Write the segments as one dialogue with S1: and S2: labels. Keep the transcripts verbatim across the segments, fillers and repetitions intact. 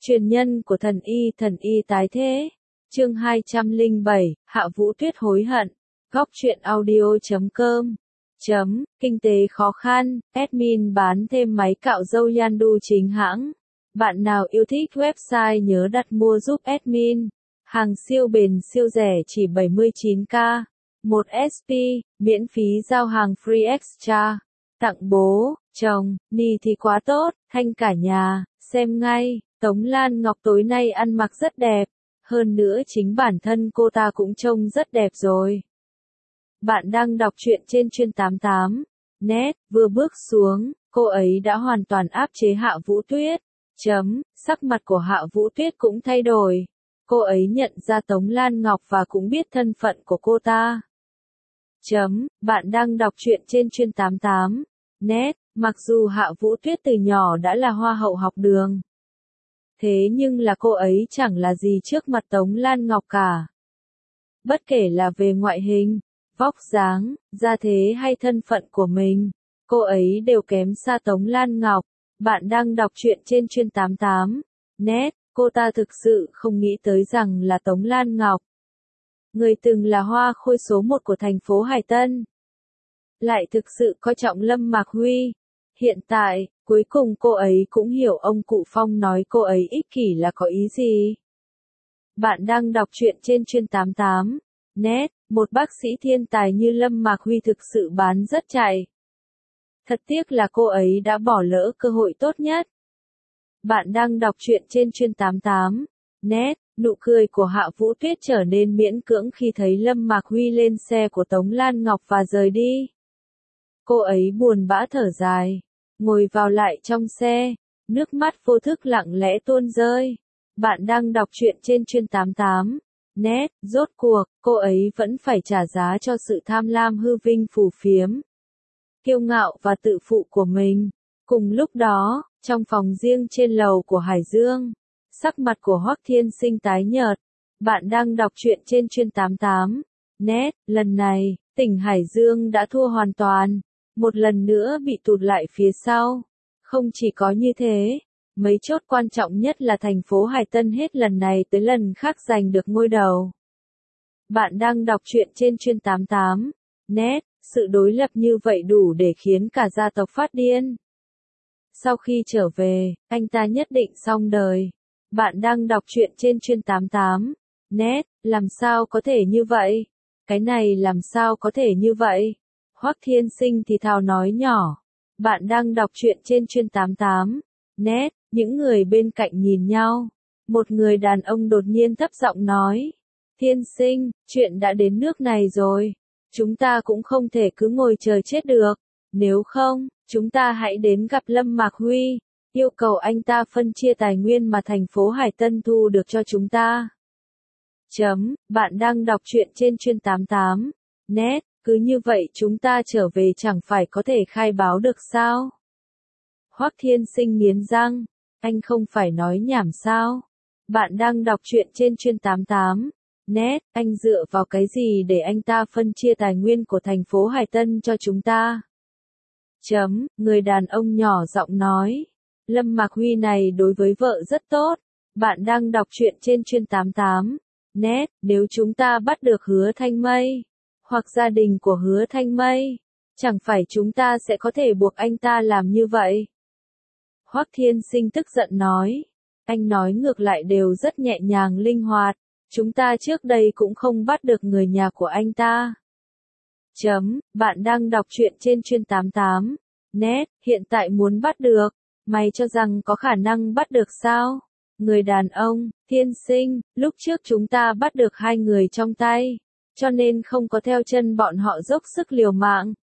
S1: Truyền nhân của thần y thần y tái thế. Chương hai trăm lẻ bảy, Hạ Vũ Tuyết hối hận. Góc truyện audio chấm com. Chấm, kinh tế khó khăn, admin bán thêm máy cạo râu Yandu chính hãng. Bạn nào yêu thích website nhớ đặt mua giúp admin. Hàng siêu bền siêu rẻ chỉ bảy mươi chín k. một ét pê, miễn phí giao hàng free extra. Tặng bố, chồng, ni thì quá tốt, thanh cả nhà, xem ngay. Tống Lan Ngọc tối nay ăn mặc rất đẹp, hơn nữa chính bản thân cô ta cũng trông rất đẹp rồi. Bạn đang đọc truyện trên chuyên tám mươi tám net, vừa bước xuống, cô ấy đã hoàn toàn áp chế Hạ Vũ Tuyết. Chấm, sắc mặt của Hạ Vũ Tuyết cũng thay đổi. Cô ấy nhận ra Tống Lan Ngọc và cũng biết thân phận của cô ta. Chấm, bạn đang đọc truyện trên chuyên tám mươi tám net, mặc dù Hạ Vũ Tuyết từ nhỏ đã là hoa hậu học đường. Thế nhưng là cô ấy chẳng là gì trước mặt Tống Lan Ngọc cả. Bất kể là về ngoại hình, vóc dáng, gia thế hay thân phận của mình, cô ấy đều kém xa Tống Lan Ngọc. Bạn đang đọc truyện trên chuyên tám mươi tám net, cô ta thực sự không nghĩ tới rằng là Tống Lan Ngọc, người từng là hoa khôi số một của thành phố Hải Tân, lại thực sự coi trọng Lâm Mạc Huy. Hiện tại, cuối cùng cô ấy cũng hiểu ông cụ Phong nói cô ấy ích kỷ là có ý gì. Bạn đang đọc truyện trên chuyên tám mươi tám net, một bác sĩ thiên tài như Lâm Mạc Huy thực sự bán rất chạy. Thật tiếc là cô ấy đã bỏ lỡ cơ hội tốt nhất. Bạn đang đọc truyện trên chuyên tám mươi tám net, nụ cười của Hạ Vũ Tuyết trở nên miễn cưỡng khi thấy Lâm Mạc Huy lên xe của Tống Lan Ngọc và rời đi. Cô ấy buồn bã thở dài, ngồi vào lại trong xe, nước mắt vô thức lặng lẽ tuôn rơi. Bạn đang đọc truyện trên chuyên tám mươi tám net, rốt cuộc, cô ấy vẫn phải trả giá cho sự tham lam hư vinh phù phiếm, kiêu ngạo và tự phụ của mình. Cùng lúc đó, trong phòng riêng trên lầu của Hải Dương, sắc mặt của Hoắc Thiên Sinh tái nhợt. Bạn đang đọc truyện trên chuyên tám mươi tám net, lần này, tỉnh Hải Dương đã thua hoàn toàn, một lần nữa bị tụt lại phía sau. Không chỉ có như thế, mấy chốt quan trọng nhất là thành phố Hải Tân hết lần này tới lần khác giành được ngôi đầu. Bạn đang đọc truyện trên chuyên tám mươi tám net, sự đối lập như vậy đủ để khiến cả gia tộc phát điên. Sau khi trở về, anh ta nhất định xong đời. Bạn đang đọc truyện trên chuyên tám mươi tám net, làm sao có thể như vậy? Cái này làm sao có thể như vậy? Hoắc Thiên Sinh thì thào nói nhỏ. Bạn đang đọc truyện trên chuyên tám mươi tám net, những người bên cạnh nhìn nhau. Một người đàn ông đột nhiên thấp giọng nói. Thiên Sinh, chuyện đã đến nước này rồi. Chúng ta cũng không thể cứ ngồi chờ chết được. Nếu không, chúng ta hãy đến gặp Lâm Mạc Huy, yêu cầu anh ta phân chia tài nguyên mà thành phố Hải Tân thu được cho chúng ta. Chấm, bạn đang đọc truyện trên chuyên tám mươi tám net, cứ như vậy chúng ta trở về chẳng phải có thể khai báo được sao? Hoắc Thiên Sinh nghiến răng, anh không phải nói nhảm sao? Bạn đang đọc truyện trên chuyên tám mươi tám net, anh dựa vào cái gì để anh ta phân chia tài nguyên của thành phố Hải Tân cho chúng ta? Chấm, người đàn ông nhỏ giọng nói. Lâm Mạc Huy này đối với vợ rất tốt. Bạn đang đọc truyện trên chuyên tám mươi tám net, nếu chúng ta bắt được Hứa Thanh Mây, hoặc gia đình của Hứa Thanh Mây, chẳng phải chúng ta sẽ có thể buộc anh ta làm như vậy? Hoắc Thiên Sinh tức giận nói. Anh nói ngược lại đều rất nhẹ nhàng linh hoạt. Chúng ta trước đây cũng không bắt được người nhà của anh ta. Chấm, bạn đang đọc truyện trên chuyên tám mươi tám net, hiện tại muốn bắt được, mày cho rằng có khả năng bắt được sao? Người đàn ông, Thiên Sinh, lúc trước chúng ta bắt được hai người trong tay, cho nên không có theo chân bọn họ dốc sức liều mạng.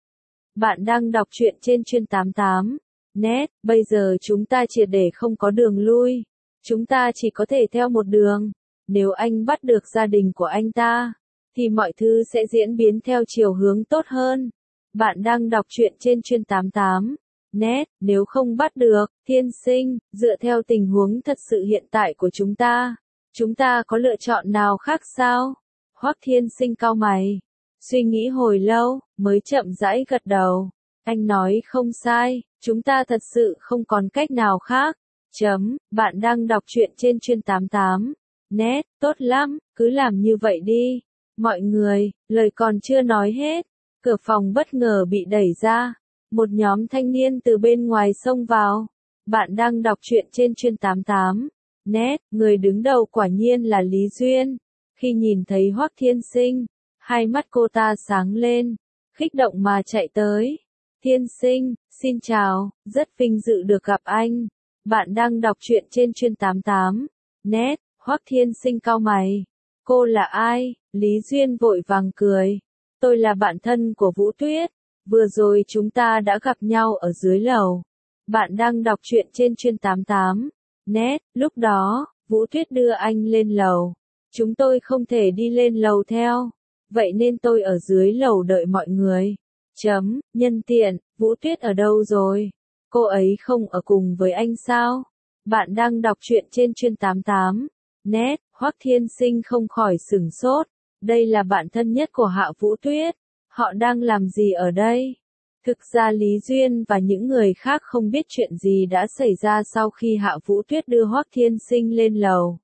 S1: Bạn đang đọc truyện trên chuyên tám mươi tám net, bây giờ chúng ta triệt để không có đường lui, chúng ta chỉ có thể theo một đường. Nếu anh bắt được gia đình của anh ta, thì mọi thứ sẽ diễn biến theo chiều hướng tốt hơn. Bạn đang đọc truyện trên chuyên tám mươi tám net, nếu không bắt được, Thiên Sinh, dựa theo tình huống thật sự hiện tại của chúng ta, chúng ta có lựa chọn nào khác sao? Hoắc Thiên Sinh cau mày, suy nghĩ hồi lâu, mới chậm rãi gật đầu. Anh nói không sai, chúng ta thật sự không còn cách nào khác. Chấm, bạn đang đọc truyện trên chuyên tám mươi tám net, tốt lắm, cứ làm như vậy đi. Mọi người, lời còn chưa nói hết, cửa phòng bất ngờ bị đẩy ra, một nhóm thanh niên từ bên ngoài xông vào. Bạn đang đọc truyện trên chuyên tám mươi tám net, người đứng đầu quả nhiên là Lý Duyên. Khi nhìn thấy Hoắc Thiên Sinh, hai mắt cô ta sáng lên, kích động mà chạy tới. Thiên Sinh, xin chào, rất vinh dự được gặp anh. Bạn đang đọc truyện trên chuyên tám mươi tám net, Hoắc Thiên Sinh cau mày. Cô là ai? Lý Duyên vội vàng cười. Tôi là bạn thân của Vũ Tuyết. Vừa rồi chúng ta đã gặp nhau ở dưới lầu. Bạn đang đọc truyện trên chuyên tám mươi tám net, lúc đó, Vũ Tuyết đưa anh lên lầu. Chúng tôi không thể đi lên lầu theo. Vậy nên tôi ở dưới lầu đợi mọi người. Chấm, nhân tiện, Vũ Tuyết ở đâu rồi? Cô ấy không ở cùng với anh sao? Bạn đang đọc truyện trên chuyên tám mươi tám net, Hoắc Thiên Sinh không khỏi sửng sốt. Đây là bạn thân nhất của Hạ Vũ Tuyết. Họ đang làm gì ở đây? Thực ra Lý Duyên và những người khác không biết chuyện gì đã xảy ra sau khi Hạ Vũ Tuyết đưa Hoắc Thiên Sinh lên lầu.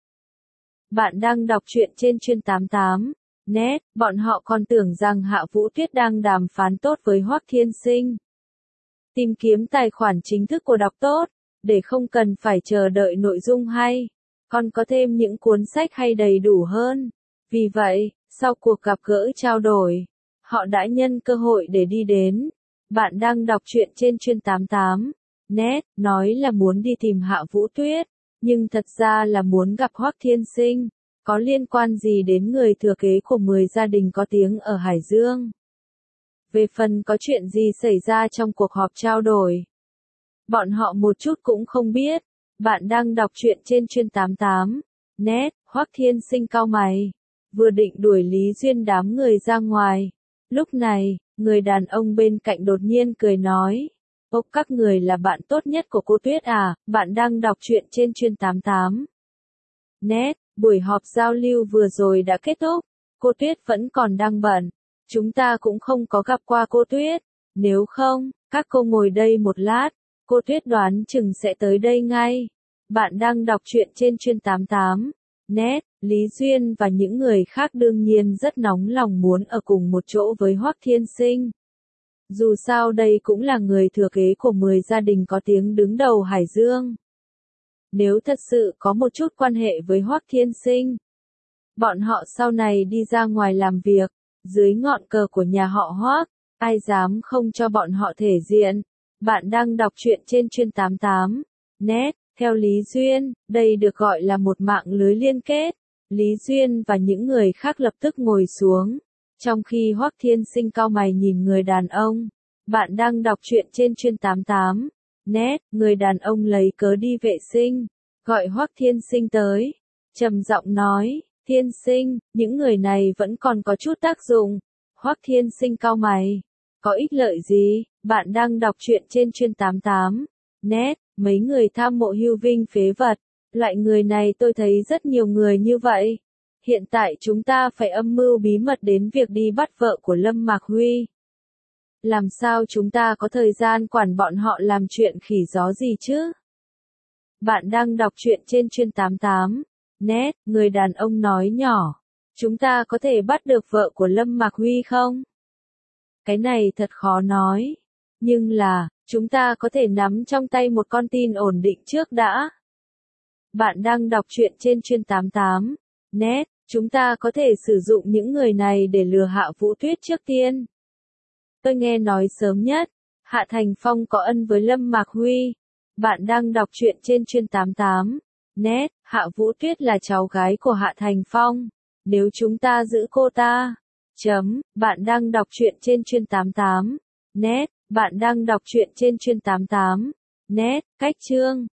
S1: Bạn đang đọc truyện trên chuyên tám mươi tám net, bọn họ còn tưởng rằng Hạ Vũ Tuyết đang đàm phán tốt với Hoắc Thiên Sinh. Tìm kiếm tài khoản chính thức của Đọc Tốt, để không cần phải chờ đợi nội dung hay, còn có thêm những cuốn sách hay đầy đủ hơn. Vì vậy, sau cuộc gặp gỡ trao đổi, họ đã nhân cơ hội để đi đến. Bạn đang đọc truyện trên chuyên tám mươi tám net, nói là muốn đi tìm Hạ Vũ Tuyết, nhưng thật ra là muốn gặp Hoắc Thiên Sinh. Có liên quan gì đến người thừa kế của mười gia đình có tiếng ở Hải Dương? Về phần có chuyện gì xảy ra trong cuộc họp trao đổi, bọn họ một chút cũng không biết. Bạn đang đọc truyện trên chuyên tám mươi tám net, Hoắc Thiên Sinh cau mày, vừa định đuổi Lý Duyên đám người ra ngoài. Lúc này, người đàn ông bên cạnh đột nhiên cười nói, ốc các người là bạn tốt nhất của cô Tuyết à? Bạn đang đọc truyện trên chuyên tám mươi tám net, buổi họp giao lưu vừa rồi đã kết thúc, cô Tuyết vẫn còn đang bận. Chúng ta cũng không có gặp qua cô Tuyết, nếu không, các cô ngồi đây một lát, cô Tuyết đoán chừng sẽ tới đây ngay. Bạn đang đọc truyện trên chuyên tám mươi tám net, Lý Duyên và những người khác đương nhiên rất nóng lòng muốn ở cùng một chỗ với Hoắc Thiên Sinh. Dù sao đây cũng là người thừa kế của mười gia đình có tiếng đứng đầu Hải Dương. Nếu thật sự có một chút quan hệ với Hoắc Thiên Sinh, bọn họ sau này đi ra ngoài làm việc, dưới ngọn cờ của nhà họ Hoắc, ai dám không cho bọn họ thể diện. Bạn đang đọc truyện trên chuyên tám mươi tám net, theo Lý Duyên, đây được gọi là một mạng lưới liên kết. Lý Duyên và những người khác lập tức ngồi xuống, trong khi Hoắc Thiên Sinh cau mày nhìn người đàn ông. Bạn đang đọc truyện trên chuyên tám mươi tám net, người đàn ông lấy cớ đi vệ sinh, gọi Hoắc Thiên Sinh tới, trầm giọng nói, Thiên Sinh, những người này vẫn còn có chút tác dụng. Hoắc Thiên Sinh cau mày, có ích lợi gì? Bạn đang đọc truyện trên chuyên tám mươi tám net, mấy người tham mộ hưu vinh phế vật, loại người này tôi thấy rất nhiều người như vậy. Hiện tại chúng ta phải âm mưu bí mật đến việc đi bắt vợ của Lâm Mạc Huy. Làm sao chúng ta có thời gian quản bọn họ làm chuyện khỉ gió gì chứ? Bạn đang đọc truyện trên chuyên tám mươi tám net, người đàn ông nói nhỏ, chúng ta có thể bắt được vợ của Lâm Mạc Huy không? Cái này thật khó nói, nhưng là, chúng ta có thể nắm trong tay một con tin ổn định trước đã. Bạn đang đọc truyện trên chuyên tám mươi tám net, chúng ta có thể sử dụng những người này để lừa Hạ Vũ Tuyết trước tiên. Tôi nghe nói sớm nhất, Hạ Thành Phong có ân với Lâm Mạc Huy. Bạn đang đọc truyện trên chuyên tám mươi tám net, Hạ Vũ Tuyết là cháu gái của Hạ Thành Phong. Nếu chúng ta giữ cô ta, chấm, bạn đang đọc truyện trên chuyên tám mươi tám net, bạn đang đọc truyện trên chuyên tám mươi tám net, cách chương.